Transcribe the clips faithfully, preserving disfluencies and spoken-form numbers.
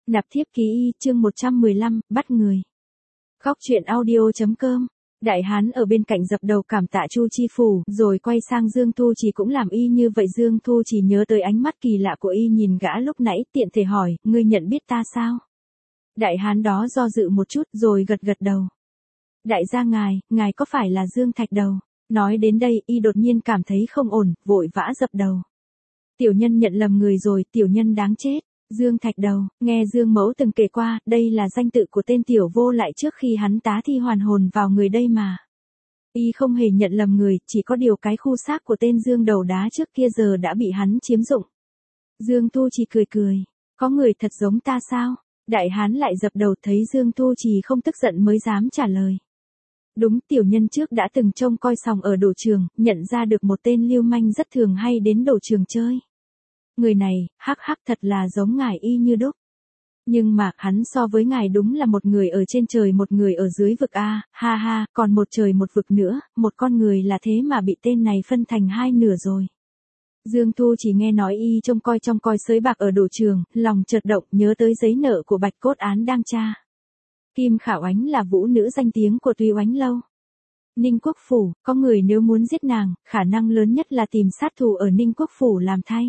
Nạp thiếp ký y, chương một trăm mười lăm, bắt người. Góc truyện audio.com. Đại hán ở bên cạnh dập đầu cảm tạ Chu Chi Phủ, rồi quay sang Dương Thu Trì cũng làm y như vậy. Dương Thu Trì nhớ tới ánh mắt kỳ lạ của y nhìn gã lúc nãy, tiện thể hỏi, ngươi nhận biết ta sao? Đại hán đó do dự một chút, rồi gật gật đầu. Đại gia ngài, ngài có phải là Dương Thạch Đầu? Nói đến đây, y đột nhiên cảm thấy không ổn, vội vã dập đầu. Tiểu nhân nhận lầm người rồi, tiểu nhân đáng chết. Dương Thạch Đầu, nghe Dương Mẫu từng kể qua, đây là danh tự của tên tiểu vô lại trước khi hắn tá thi hoàn hồn vào người đây mà. Y không hề nhận lầm người, chỉ có điều cái khu xác của tên Dương Đầu Đá trước kia giờ đã bị hắn chiếm dụng. Dương Thu Trì cười cười, có người thật giống ta sao? Đại hán lại dập đầu, thấy Dương Thu Trì không tức giận mới dám trả lời. Đúng, tiểu nhân trước đã từng trông coi sòng ở đổ trường, nhận ra được một tên lưu manh rất thường hay đến đổ trường chơi. Người này, hắc hắc thật là giống ngài y như đúc. Nhưng mà, hắn so với ngài đúng là một người ở trên trời một người ở dưới vực a, ha ha, còn một trời một vực nữa, một con người là thế mà bị tên này phân thành hai nửa rồi. Dương Thu chỉ nghe nói y trông coi trong coi sới bạc ở đổ trường, lòng chợt động nhớ tới giấy nợ của Bạch Cốt Án đang tra. Kim Khả Oánh là vũ nữ danh tiếng của Tuy Oánh Lâu. Ninh Quốc Phủ, có người nếu muốn giết nàng, khả năng lớn nhất là tìm sát thủ ở Ninh Quốc Phủ làm thay.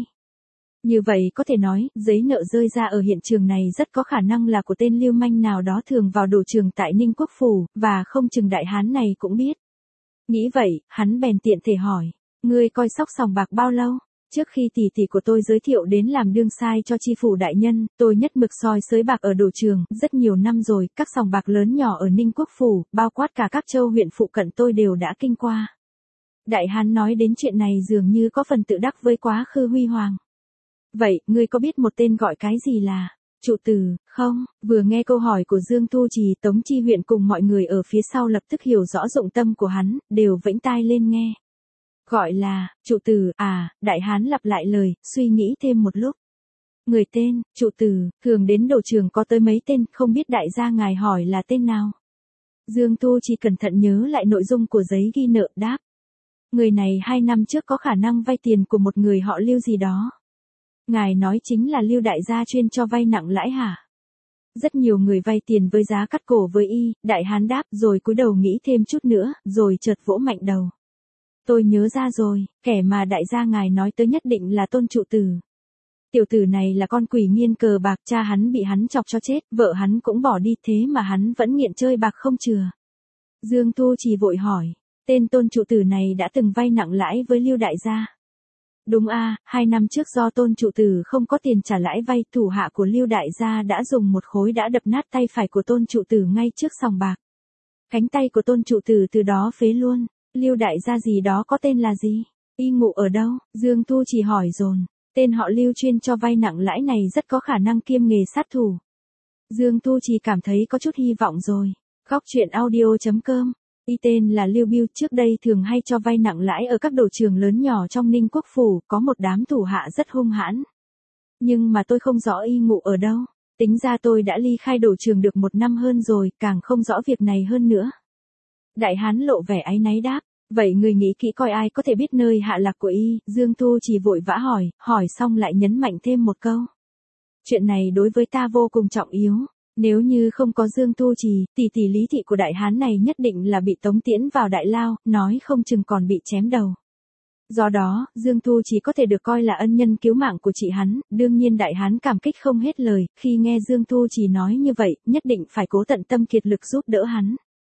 Như vậy có thể nói, giấy nợ rơi ra ở hiện trường này rất có khả năng là của tên lưu manh nào đó thường vào đổ trường tại Ninh Quốc Phủ, và không chừng đại hán này cũng biết. Nghĩ vậy, hắn bèn tiện thể hỏi, ngươi coi sóc sòng bạc bao lâu? Trước khi tỷ tỷ của tôi giới thiệu đến làm đương sai cho chi phủ đại nhân, tôi nhất mực soi sới bạc ở đổ trường, rất nhiều năm rồi, các sòng bạc lớn nhỏ ở Ninh Quốc Phủ, bao quát cả các châu huyện phụ cận tôi đều đã kinh qua. Đại hán nói đến chuyện này dường như có phần tự đắc với quá khứ huy hoàng. Vậy, ngươi có biết một tên gọi cái gì là Trụ Tử, không? Vừa nghe câu hỏi của Dương Thu Trì, Tống Chi huyện cùng mọi người ở phía sau lập tức hiểu rõ dụng tâm của hắn, đều vẫy tai lên nghe. Gọi là, Trụ Tử, à, đại hán lặp lại lời, suy nghĩ thêm một lúc. Người tên, Trụ Tử, thường đến đổ trường có tới mấy tên, không biết đại gia ngài hỏi là tên nào? Dương Thu Trì cẩn thận nhớ lại nội dung của giấy ghi nợ, đáp. Người này hai năm trước có khả năng vay tiền của một người họ Lưu gì đó. Ngài nói chính là Lưu đại gia chuyên cho vay nặng lãi hả? Rất nhiều người vay tiền với giá cắt cổ với y, đại hán đáp rồi cúi đầu nghĩ thêm chút nữa, rồi chợt vỗ mạnh đầu. Tôi nhớ ra rồi, kẻ mà đại gia ngài nói tới nhất định là Tôn Trụ Tử. Tiểu tử này là con quỷ nghiên cờ bạc, cha hắn bị hắn chọc cho chết, vợ hắn cũng bỏ đi thế mà hắn vẫn nghiện chơi bạc không chừa. Dương Thu Trì vội hỏi, tên Tôn Trụ Tử này đã từng vay nặng lãi với Lưu đại gia. Đúng a, à, hai năm trước do Tôn Trụ Tử không có tiền trả lãi vay, thủ hạ của Lưu đại gia đã dùng một khối đã đập nát tay phải của Tôn Trụ Tử ngay trước sòng bạc. Cánh tay của Tôn Trụ Tử từ đó phế luôn. Lưu đại gia gì đó có tên là gì? Y ngụ ở đâu? Dương Thu chỉ hỏi dồn. Tên họ Lưu chuyên cho vay nặng lãi này rất có khả năng kiêm nghề sát thủ. Dương Thu chỉ cảm thấy có chút hy vọng rồi. Góc truyện audio.com. Y tên là Lưu Biêu, trước đây thường hay cho vay nặng lãi ở các đổ trường lớn nhỏ trong Ninh Quốc Phủ, có một đám thủ hạ rất hung hãn. Nhưng mà tôi không rõ y ngụ ở đâu. Tính ra tôi đã ly khai đổ trường được một năm hơn rồi, càng không rõ việc này hơn nữa. Đại hán lộ vẻ áy náy đáp, vậy người nghĩ kỹ coi ai có thể biết nơi hạ lạc của y? Dương Thu chỉ vội vã hỏi, hỏi xong lại nhấn mạnh thêm một câu. Chuyện này đối với ta vô cùng trọng yếu. Nếu như không có Dương Thu Trì, tỷ tỷ Lý Thị của đại hán này nhất định là bị tống tiễn vào đại lao, nói không chừng còn bị chém đầu. Do đó, Dương Thu Trì có thể được coi là ân nhân cứu mạng của chị hắn, đương nhiên đại hán cảm kích không hết lời, khi nghe Dương Thu Trì nói như vậy, nhất định phải cố tận tâm kiệt lực giúp đỡ hắn.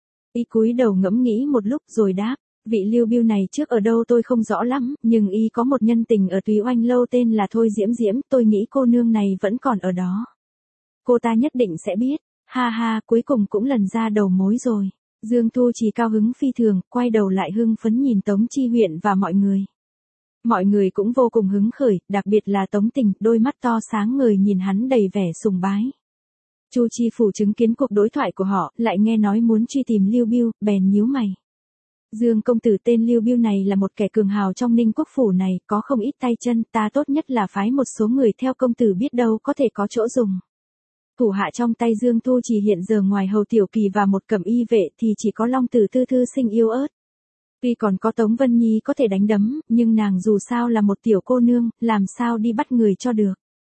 Y cúi đầu ngẫm nghĩ một lúc rồi đáp, vị Lưu Biêu này trước ở đâu tôi không rõ lắm, nhưng y có một nhân tình ở Túy Oanh Lâu tên là Thôi Diễm Diễm, tôi nghĩ cô nương này vẫn còn ở đó. Cô ta nhất định sẽ biết, ha ha, cuối cùng cũng lần ra đầu mối rồi. Dương Thu chỉ cao hứng phi thường, quay đầu lại hưng phấn nhìn Tống Chi huyện và mọi người. Mọi người cũng vô cùng hứng khởi, đặc biệt là Tống Tình, đôi mắt to sáng ngời nhìn hắn đầy vẻ sùng bái. Chu Chi Phủ chứng kiến cuộc đối thoại của họ, lại nghe nói muốn truy tìm Lưu Biêu, bèn nhíu mày. Dương công tử tên Lưu Biêu này là một kẻ cường hào trong Ninh Quốc Phủ này, có không ít tay chân, ta tốt nhất là phái một số người theo công tử biết đâu có thể có chỗ dùng. Thủ hạ trong tay Dương Thu Trì hiện giờ ngoài Hầu Tiểu Kỳ và một cẩm y vệ thì chỉ có Long Tử Thư Thư Sinh yếu ớt. Tuy còn có Tống Vân Nhi có thể đánh đấm, nhưng nàng dù sao là một tiểu cô nương, làm sao đi bắt người cho được.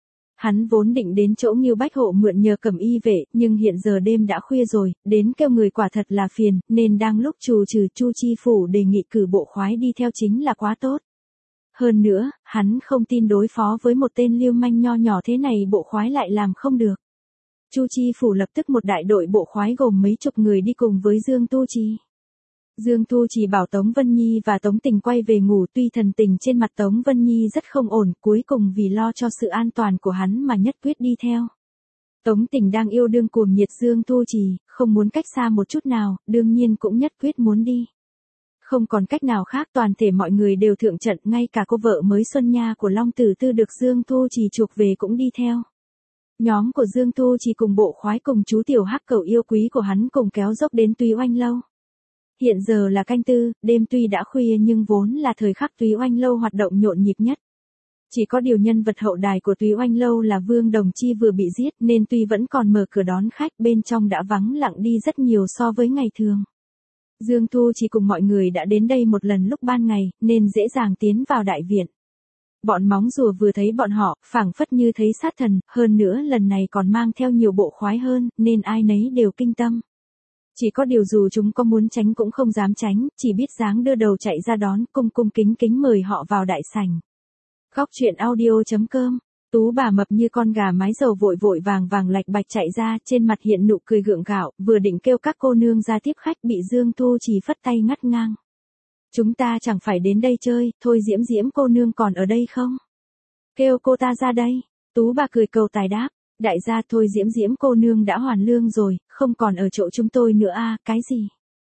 Hắn vốn định đến chỗ Ngưu Bách Hộ mượn nhờ cẩm y vệ, nhưng hiện giờ đêm đã khuya rồi, đến kêu người quả thật là phiền, nên đang lúc trù trừ Chu Chi Phủ đề nghị cử bộ khoái đi theo chính là quá tốt. Hơn nữa, hắn không tin đối phó với một tên lưu manh nho nhỏ thế này bộ khoái lại làm không được. Chu Chi Phủ lập tức một đại đội bộ khoái gồm mấy chục người đi cùng với Dương Tu Trì. Dương Tu Trì bảo Tống Vân Nhi và Tống Tình quay về ngủ, tuy thần tình trên mặt Tống Vân Nhi rất không ổn, cuối cùng vì lo cho sự an toàn của hắn mà nhất quyết đi theo. Tống Tình đang yêu đương cuồng nhiệt Dương Tu Trì, không muốn cách xa một chút nào, đương nhiên cũng nhất quyết muốn đi. Không còn cách nào khác, toàn thể mọi người đều thượng trận, ngay cả cô vợ mới Xuân Nha của Long Tử Tư được Dương Tu Trì chuộc về cũng đi theo. Nhóm của Dương Tu Trì cùng bộ khoái cùng chú tiểu hắc cẩu yêu quý của hắn cùng kéo dốc đến Túy Oanh Lâu. Hiện giờ là canh tư, đêm tuy đã khuya nhưng vốn là thời khắc Túy Oanh Lâu hoạt động nhộn nhịp nhất. Chỉ có điều nhân vật hậu đài của Túy Oanh Lâu là Vương Đồng Chi vừa bị giết nên tuy vẫn còn mở cửa đón khách, bên trong đã vắng lặng đi rất nhiều so với ngày thường. Dương Tu Trì cùng mọi người đã đến đây một lần lúc ban ngày, nên dễ dàng tiến vào đại viện. Bọn móng rùa vừa thấy bọn họ, phảng phất như thấy sát thần, hơn nữa lần này còn mang theo nhiều bộ khoái hơn, nên ai nấy đều kinh tâm. Chỉ có điều dù chúng có muốn tránh cũng không dám tránh, chỉ biết dáng đưa đầu chạy ra đón, cung cung kính kính mời họ vào đại sảnh. Góc truyện audio chấm com. Tú bà mập như con gà mái dầu vội vội vàng vàng lạch bạch chạy ra, trên mặt hiện nụ cười gượng gạo, vừa định kêu các cô nương ra tiếp khách bị Dương Tu Trì phất tay ngắt ngang. Chúng ta chẳng phải đến đây chơi, thôi Diễm Diễm cô nương còn ở đây không? Kêu cô ta ra đây. Tú bà cười cầu tài đáp, đại gia thôi Diễm Diễm cô nương đã hoàn lương rồi, không còn ở chỗ chúng tôi nữa à, cái gì?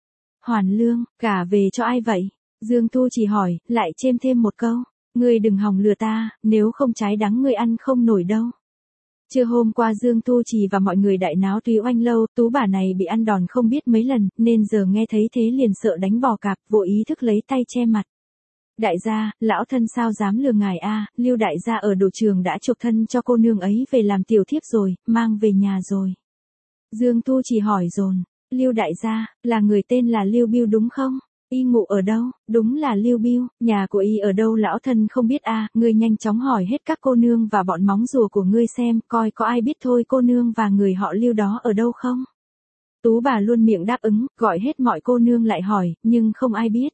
Hoàn lương, gả về cho ai vậy? Dương Tu Trì hỏi, lại chêm thêm một câu. Ngươi đừng hòng lừa ta, nếu không trái đắng ngươi ăn không nổi đâu. Trưa hôm qua Dương Tu Trì và mọi người đại náo Túy Oanh Lâu, tú bà này bị ăn đòn không biết mấy lần, nên giờ nghe thấy thế liền sợ đánh bò cạp, vội ý thức lấy tay che mặt. Đại gia, lão thân sao dám lừa ngài a, Lưu đại gia ở đồ trường đã chuộc thân cho cô nương ấy về làm tiểu thiếp rồi, mang về nhà rồi. Dương Tu Trì hỏi dồn, Lưu đại gia, là người tên là Lưu Biêu đúng không? Y ngụ ở đâu? Đúng là Lưu Biêu, nhà của y ở đâu lão thân không biết a, à, ngươi nhanh chóng hỏi hết các cô nương và bọn móng rùa của ngươi xem, coi có ai biết thôi cô nương và người họ Lưu đó ở đâu không? Tú bà luôn miệng đáp ứng, gọi hết mọi cô nương lại hỏi, nhưng không ai biết.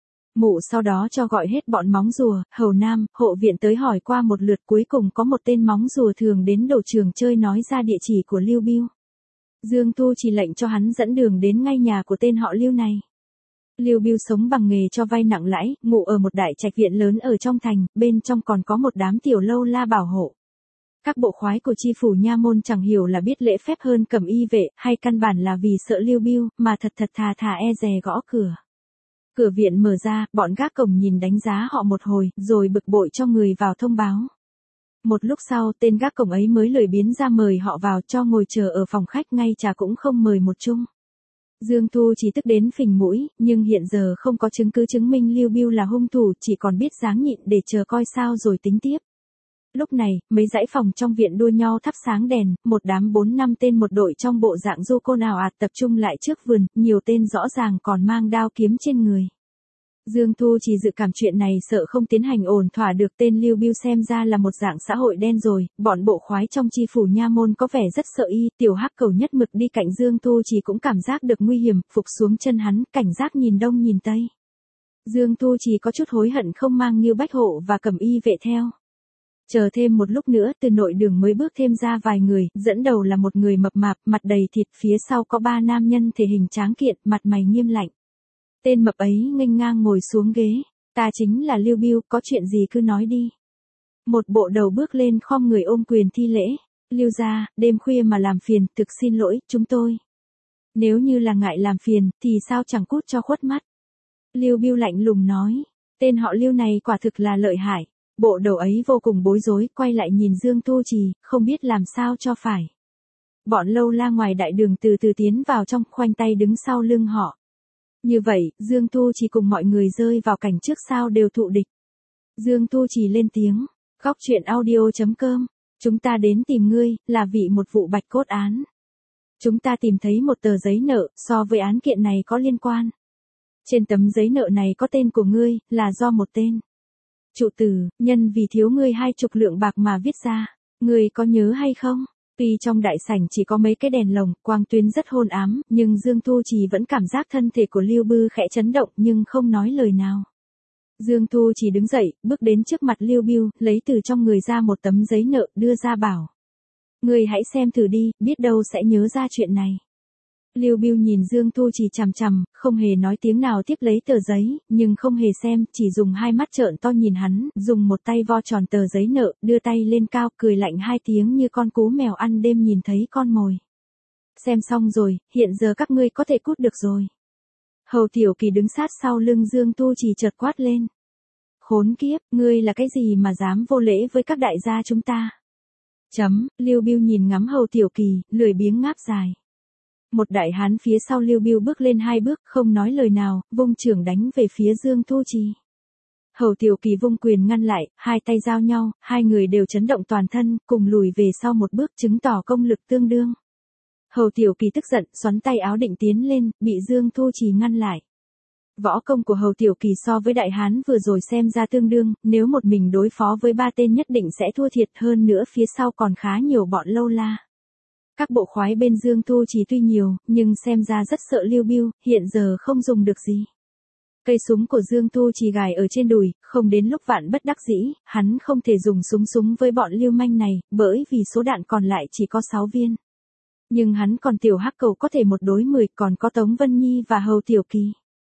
Mụ sau đó cho gọi hết bọn móng rùa, hầu nam, hộ viện tới hỏi qua một lượt, cuối cùng có một tên móng rùa thường đến đồ trường chơi nói ra địa chỉ của Lưu Biêu. Dương Tu chỉ lệnh cho hắn dẫn đường đến ngay nhà của tên họ Lưu này. Lưu Biêu sống bằng nghề cho vay nặng lãi, ngụ ở một đại trạch viện lớn ở trong thành, bên trong còn có một đám tiểu lâu la bảo hộ. Các bộ khoái của chi phủ nha môn chẳng hiểu là biết lễ phép hơn cẩm y vệ, hay căn bản là vì sợ Lưu Biêu, mà thật thật thà thà e dè gõ cửa. Cửa viện mở ra, bọn gác cổng nhìn đánh giá họ một hồi, rồi bực bội cho người vào thông báo. Một lúc sau, tên gác cổng ấy mới lười biếng ra mời họ vào, cho ngồi chờ ở phòng khách, ngay trà cũng không mời một chung. Dương Tu chỉ tức đến phình mũi, nhưng hiện giờ không có chứng cứ chứng minh Lưu Biêu là hung thủ, chỉ còn biết dáng nhịn để chờ coi sao rồi tính tiếp. Lúc này, mấy dãy phòng trong viện đua nhau thắp sáng đèn, một đám bốn năm tên một đội trong bộ dạng du côn ào ạt tập trung lại trước vườn, nhiều tên rõ ràng còn mang đao kiếm trên người. Dương Thu chỉ dự cảm chuyện này sợ không tiến hành ổn thỏa được, tên Lưu Biêu xem ra là một dạng xã hội đen rồi, bọn bộ khoái trong chi phủ nha môn có vẻ rất sợ y, tiểu hắc cầu nhất mực đi cạnh Dương Thu chỉ cũng cảm giác được nguy hiểm, phục xuống chân hắn, cảnh giác nhìn đông nhìn tây. Dương Thu chỉ có chút hối hận không mang Ngưu Bách Hộ và Cẩm Y vệ theo. Chờ thêm một lúc nữa, từ nội đường mới bước thêm ra vài người, dẫn đầu là một người mập mạp, mặt đầy thịt, phía sau có ba nam nhân thể hình tráng kiện, mặt mày nghiêm lạnh. Tên mập ấy nghênh ngang ngồi xuống ghế, ta chính là Lưu Biêu, có chuyện gì cứ nói đi. Một bộ đầu bước lên khom người ôm quyền thi lễ, Lưu gia, đêm khuya mà làm phiền, thực xin lỗi, chúng tôi. Nếu như là ngại làm phiền, thì sao chẳng cút cho khuất mắt. Lưu Biêu lạnh lùng nói, tên họ Lưu này quả thực là lợi hại. Bộ đầu ấy vô cùng bối rối, quay lại nhìn Dương Tu Trì, không biết làm sao cho phải. Bọn lâu la ngoài đại đường từ từ tiến vào trong, khoanh tay đứng sau lưng họ. Như vậy, Dương Tu Trì cùng mọi người rơi vào cảnh trước sau đều thụ địch. Dương Tu Trì lên tiếng, góc truyện audio chấm com, chúng ta đến tìm ngươi, là vì một vụ bạch cốt án. Chúng ta tìm thấy một tờ giấy nợ, so với án kiện này có liên quan. Trên tấm giấy nợ này có tên của ngươi, là do một tên trụ tử, nhân vì thiếu ngươi hai chục lượng bạc mà viết ra. Ngươi có nhớ hay không? Tuy trong đại sảnh chỉ có mấy cái đèn lồng, quang tuyến rất hôn ám, nhưng Dương Thu Trì vẫn cảm giác thân thể của Lưu Bưu khẽ chấn động nhưng không nói lời nào. Dương Thu Trì đứng dậy, bước đến trước mặt Lưu Bưu, lấy từ trong người ra một tấm giấy nợ, đưa ra bảo. Ngươi hãy xem thử đi, biết đâu sẽ nhớ ra chuyện này. Lưu Bưu nhìn Dương Thu Trì chằm chằm, không hề nói tiếng nào tiếp lấy tờ giấy, nhưng không hề xem, chỉ dùng hai mắt trợn to nhìn hắn, dùng một tay vo tròn tờ giấy nợ, đưa tay lên cao, cười lạnh hai tiếng như con cú mèo ăn đêm nhìn thấy con mồi. Xem xong rồi, hiện giờ các ngươi có thể cút được rồi. Hầu Tiểu Kỳ đứng sát sau lưng Dương Thu Trì chợt quát lên. Khốn kiếp, ngươi là cái gì mà dám vô lễ với các đại gia chúng ta? Chấm, Lưu Bưu nhìn ngắm Hầu Tiểu Kỳ, lười biếng ngáp dài. Một đại hán phía sau Lưu Bưu bước lên hai bước, không nói lời nào, vung chưởng đánh về phía Dương Thu Trì. Hầu Tiểu Kỳ vung quyền ngăn lại, hai tay giao nhau, hai người đều chấn động toàn thân, cùng lùi về sau một bước chứng tỏ công lực tương đương. Hầu Tiểu Kỳ tức giận, xoắn tay áo định tiến lên, bị Dương Thu Trì ngăn lại. Võ công của Hầu Tiểu Kỳ so với đại hán vừa rồi xem ra tương đương, nếu một mình đối phó với ba tên nhất định sẽ thua thiệt, hơn nữa phía sau còn khá nhiều bọn lâu la. Các bộ khoái bên Dương Thu Trì tuy nhiều, nhưng xem ra rất sợ Lưu Bưu, hiện giờ không dùng được gì. Cây súng của Dương Thu Trì gài ở trên đùi, không đến lúc vạn bất đắc dĩ, hắn không thể dùng súng súng với bọn lưu manh này, bởi vì số đạn còn lại chỉ có sáu viên. Nhưng hắn còn Tiểu Hắc Cầu có thể một đối mười, còn có Tống Vân Nhi và Hầu Tiểu Kỳ.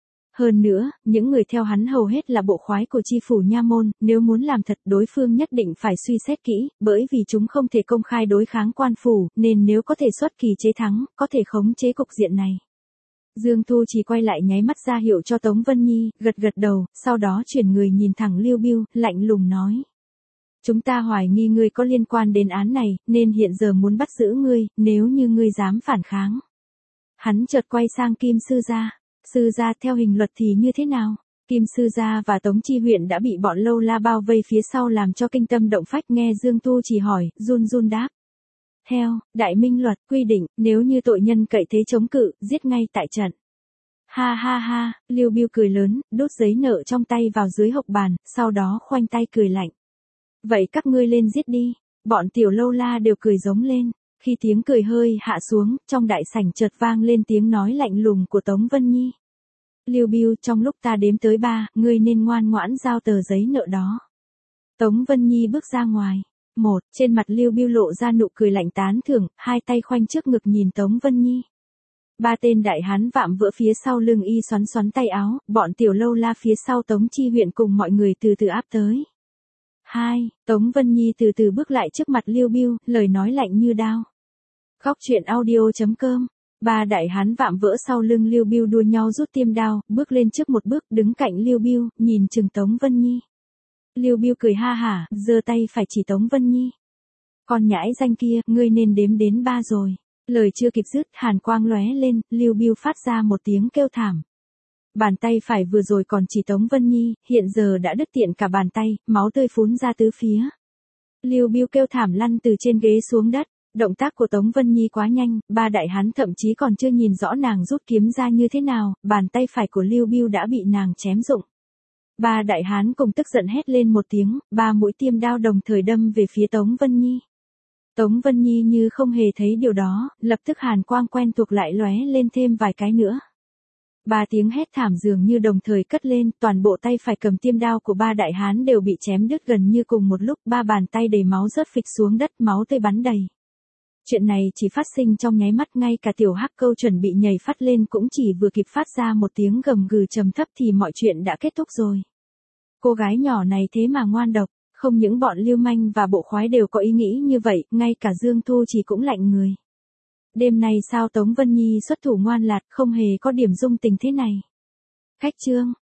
Hơn nữa, những người theo hắn hầu hết là bộ khoái của chi phủ nha môn, nếu muốn làm thật đối phương nhất định phải suy xét kỹ, bởi vì chúng không thể công khai đối kháng quan phủ, nên nếu có thể xuất kỳ chế thắng, có thể khống chế cục diện này. Dương Thu Trì quay lại nháy mắt ra hiệu cho Tống Vân Nhi, gật gật đầu, sau đó chuyển người nhìn thẳng Lưu Bưu, lạnh lùng nói. Chúng ta hoài nghi ngươi có liên quan đến án này, nên hiện giờ muốn bắt giữ ngươi, nếu như ngươi dám phản kháng. Hắn chợt quay sang Kim Sư Gia. Sư gia theo hình luật thì như thế nào? Kim Sư Gia và Tống Chi huyện đã bị bọn lâu la bao vây phía sau làm cho kinh tâm động phách, nghe Dương Thu Trì hỏi, run run đáp. Theo, Đại Minh luật quy định, nếu như tội nhân cậy thế chống cự, giết ngay tại trận. Ha ha ha, Lưu Bưu cười lớn, đốt giấy nợ trong tay vào dưới hộc bàn, sau đó khoanh tay cười lạnh. Vậy các ngươi lên giết đi, bọn tiểu lâu la đều cười giống lên. Khi tiếng cười hơi hạ xuống, trong đại sảnh chợt vang lên tiếng nói lạnh lùng của Tống Vân Nhi. Lưu Bưu, trong lúc ta đếm tới ba, ngươi nên ngoan ngoãn giao tờ giấy nợ đó. Tống Vân Nhi bước ra ngoài. Một, trên mặt Lưu Bưu lộ ra nụ cười lạnh tán thưởng, hai tay khoanh trước ngực nhìn Tống Vân Nhi. Ba tên đại hán vạm vỡ phía sau lưng y xoắn xoắn tay áo, bọn tiểu lâu la phía sau Tống Chi huyện cùng mọi người từ từ áp tới. Hai, Tống Vân Nhi từ từ bước lại trước mặt Lưu Bưu, lời nói lạnh như đao. Khóc chuyện audio chấm com. Ba đại hán vạm vỡ sau lưng Lưu Bưu đua nhau rút tiêm đao, bước lên trước một bước, đứng cạnh Lưu Bưu, nhìn chừng Tống Vân Nhi. Lưu Bưu cười ha hả, giơ tay phải chỉ Tống Vân Nhi. Con nhãi danh kia, ngươi nên đếm đến ba rồi. Lời chưa kịp dứt, hàn quang lóe lên, Lưu Bưu phát ra một tiếng kêu thảm. Bàn tay phải vừa rồi còn chỉ Tống Vân Nhi, hiện giờ đã đứt tiện cả bàn tay, máu tươi phún ra tứ phía. Lưu Bưu kêu thảm lăn từ trên ghế xuống đất. Động tác của Tống Vân Nhi quá nhanh, ba đại hán thậm chí còn chưa nhìn rõ nàng rút kiếm ra như thế nào, bàn tay phải của Lưu Bưu đã bị nàng chém rụng. Ba đại hán cùng tức giận hét lên một tiếng, ba mũi tiêm đao đồng thời đâm về phía Tống Vân Nhi. Tống Vân Nhi như không hề thấy điều đó, lập tức hàn quang quen thuộc lại lóe lên thêm vài cái nữa. Ba tiếng hét thảm dường như đồng thời cất lên, toàn bộ tay phải cầm tiêm đao của ba đại hán đều bị chém đứt gần như cùng một lúc, ba bàn tay đầy máu rớt phịch xuống đất, máu tươi bắn đầy. Chuyện này chỉ phát sinh trong nháy mắt, ngay cả Tiểu Hắc Câu chuẩn bị nhảy phát lên cũng chỉ vừa kịp phát ra một tiếng gầm gừ trầm thấp thì mọi chuyện đã kết thúc rồi. Cô gái nhỏ này thế mà ngoan độc, không những bọn lưu manh và bộ khoái đều có ý nghĩ như vậy, ngay cả Dương Thu Trì cũng lạnh người. Đêm nay sao Tống Vân Nhi xuất thủ ngoan lạt, không hề có điểm dung tình thế này. Khách trương.